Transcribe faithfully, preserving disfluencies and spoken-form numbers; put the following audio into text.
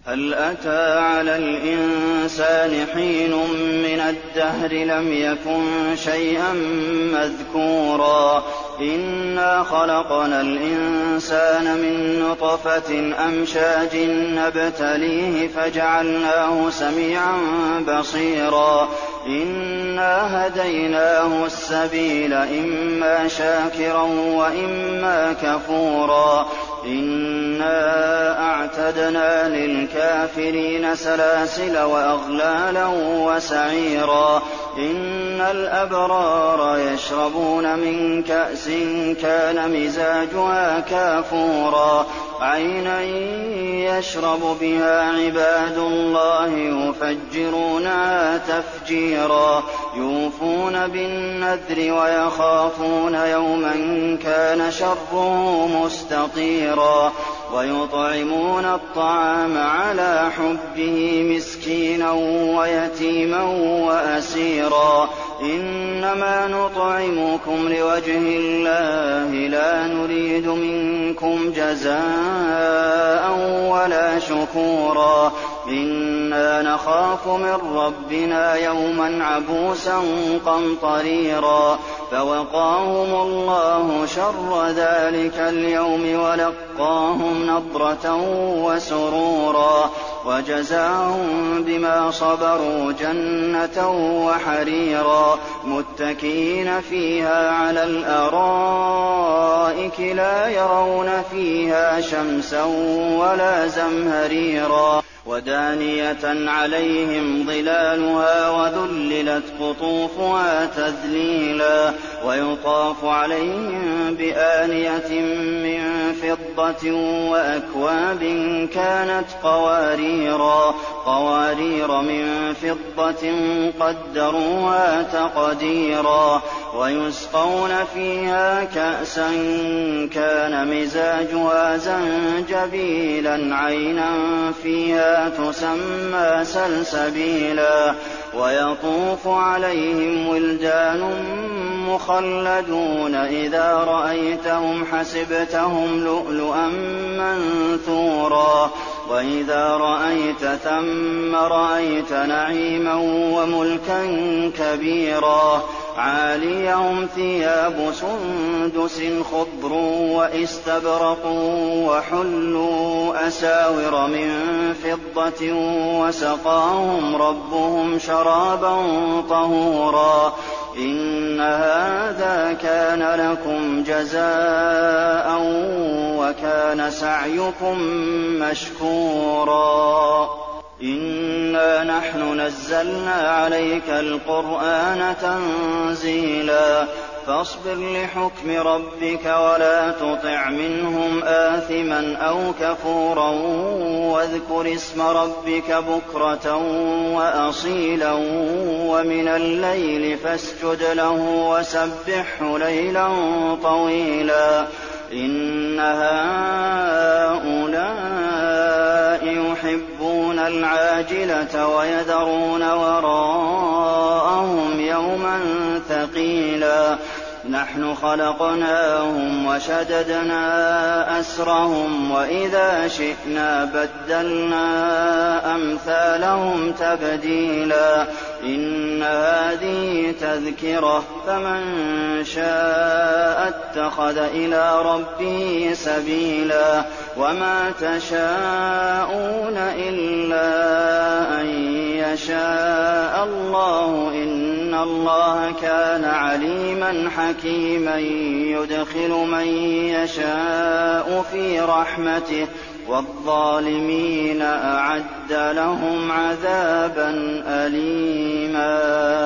هَلْ أَتَىٰ عَلَى الْإِنسَانِ حِينٌ مِّنَ الدَّهْرِ لَمْ يَكُن شَيْئًا مَّذْكُورًا إِنَّا خَلَقْنَا الْإِنسَانَ مِن نُّطْفَةٍ أَمْشَاجٍ نَّبْتَلِيهِ فَجَعَلْنَاهُ سَمِيعًا بَصِيرًا إِنَّا هَدَيْنَاهُ السَّبِيلَ إِمَّا شَاكِرًا وَإِمَّا كَفُورًا إِنَّا أَعْتَدْنَا لِلْكَافِرِينَ سَلَاسِلَ وَأَغْلَالًا وَسَعِيرًا إِنَّ الْأَبْرَارَ يَشْرَبُونَ مِن كَأْسٍ كَانَ مِزَاجُهَا كَافُورًا عَيْنًا يَشْرَبُ بِهَا عِبَادُ اللَّهِ يُفَجِّرُونَهَا تَفْجِيرًا يُوفُونَ بِالنَّذْرِ وَيَخَافُونَ يَوْمًا كَانَ شَرُّهُ مُسْتَطِيرًا وَيُطْعِمُونَ الطَّعَامَ عَلَىٰ حُبِّهِ مِسْكِينًا وَيَتِيمًا وَأَسِيرًا إِنَّمَا نُطْعِمُكُمْ لِوَجْهِ اللَّهِ لَا نُرِيدُ مِنكُمْ جَزَاءً وَلَا شُكُورًا إِنَّا نَخَافُ مِن رَّبِّنَا يَوْمًا عَبُوسًا قَمْطَرِيرًا فَوَقَاهُمُ اللَّهُ شَرَّ ذَٰلِكَ الْيَوْمِ وَلَقَّاهُمْ نَضْرَةً وَسُرُورًا وَجَزَاهُم بِمَا صَبَرُوا جَنَّةً وَحَرِيرًا مُّتَّكِئِينَ فِيهَا عَلَى الْأَرَائِكِ لَا يَرَوْنَ فِيهَا شَمْسًا وَلَا زَمْهَرِيرًا وَدَانِيَةً عَلَيْهِمْ ظِلَالُهَا وَذُلِّلَتْ قُطُوفُهَا تَذْلِيلًا وَيُطَافُ عَلَيْهِم بِآنِيَةٍ مِّن فِضَّةٍ وَأَكْوَابٍ كَانَتْ قَوَارِيرَا قَوَارِيرَ مِن فِضَّةٍ قَدَّرُوهَا تَقْدِيرًا وَيُسْقَوْنَ فِيهَا كَأْسًا كَانَ مِزَاجُهَا زَنجَبِيلًا عَيْنًا فِيهَا تُسَمَّىٰ سَلْسَبِيلًا وَيَطُوفُ عَلَيْهِمْ وِلْدَانٌ مُّخَلَّدُونَ إِذَا رَأَيْتَهُمْ حَسِبْتَهُمْ لُؤْلُؤًا مَّنثُورًا وَإِذَا رَأَيْتَ ثَمَّ رَأَيْتَ نَعِيمًا وَمُلْكًا كَبِيرًا عَالِيَهُمْ ثِيَابُ سُندُسٍ خُضْرٌ وَإِسْتَبْرَقٌ وَحُلُّوا أَسَاوِرَ مِن فِضَّةٍ وَسَقَاهُمْ رَبُّهُمْ شَرَابًا طَهُورًا إِنَّ هَٰذَا كَانَ لَكُمْ جَزَاءً وَكَانَ سَعْيُكُم مَّشْكُورًا إِنَّا نَحْنُ نَزَّلْنَا عَلَيْكَ الْقُرْآنَ تَنزِيلًا فَاصْبِرْ لِحُكْمِ رَبِّكَ وَلَا تُطِعْ مِنْهُمْ آثِمًا أَوْ كَفُورًا وَاذْكُرِ اسْمَ رَبِّكَ بُكْرَةً وَأَصِيلًا وَمِنَ اللَّيْلِ فَاسْجُدْ لَهُ وَسَبِّحْهُ لَيْلًا طَوِيلًا إِنَّ هَٰؤُلَاءِ يُحِبُّونَ الْعَاجِلَةَ وَيَذَرُونَ وَرَاءَهُمْ يَوْمًا ثَقِيلًا نَحْنُ خَلَقْنَاهُمْ وَشَدَدْنَا أَسْرَهُمْ وَإِذَا شِئْنَا بَدَّلْنَا أَمْثَالَهُمْ تَبْدِيلًا إِنَّ هَٰذِهِ تَذْكِرَةٌ فَمَن شَاءَ اتَّخَذَ إِلَىٰ رَبِّهِ سَبِيلًا وَمَا تَشَاءُونَ إِلَّا أَن يَشَاءَ اللَّهُ ۚ إِنَّ اللَّهَ كَانَ عَلِيمًا حَكِيمًا يُدْخِلُ مَن يَشَاءُ فِي رَحْمَتِهِ ۚ وَالظَّالِمِينَ أَعَدَّ لَهُمْ عَذَابًا أَلِيمًا